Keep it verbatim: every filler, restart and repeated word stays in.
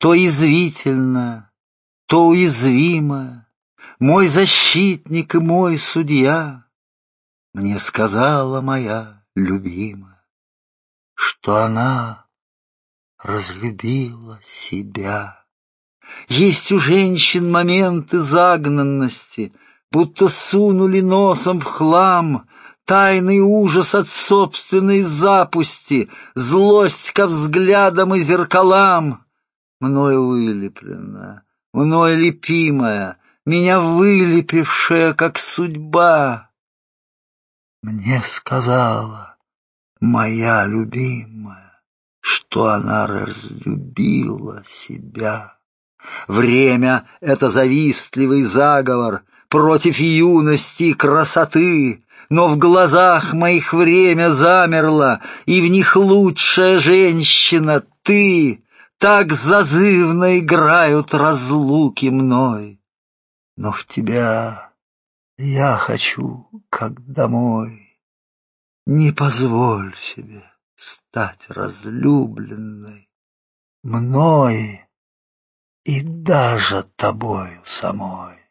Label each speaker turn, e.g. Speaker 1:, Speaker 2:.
Speaker 1: то язвительно, то уязвимо, мой защитник и мой судья, мне сказала моя любимая, что она разлюбила себя. Есть у женщин моменты загнанности, будто сунули носом в хлам, тайный ужас от собственной запусти, злость ко взглядам и зеркалам. Мною вылеплена, мной лепимая, меня вылепившая, как судьба. Мне сказала моя любимая, что она разлюбила себя. Время — это завистливый заговор против юности и красоты, но в глазах моих время замерло, и в них лучшая женщина — ты. Так зазывно играют разлуки мной, но в тебя я хочу, как домой. Не позволь себе стать разлюбленной мной и даже тобою самой.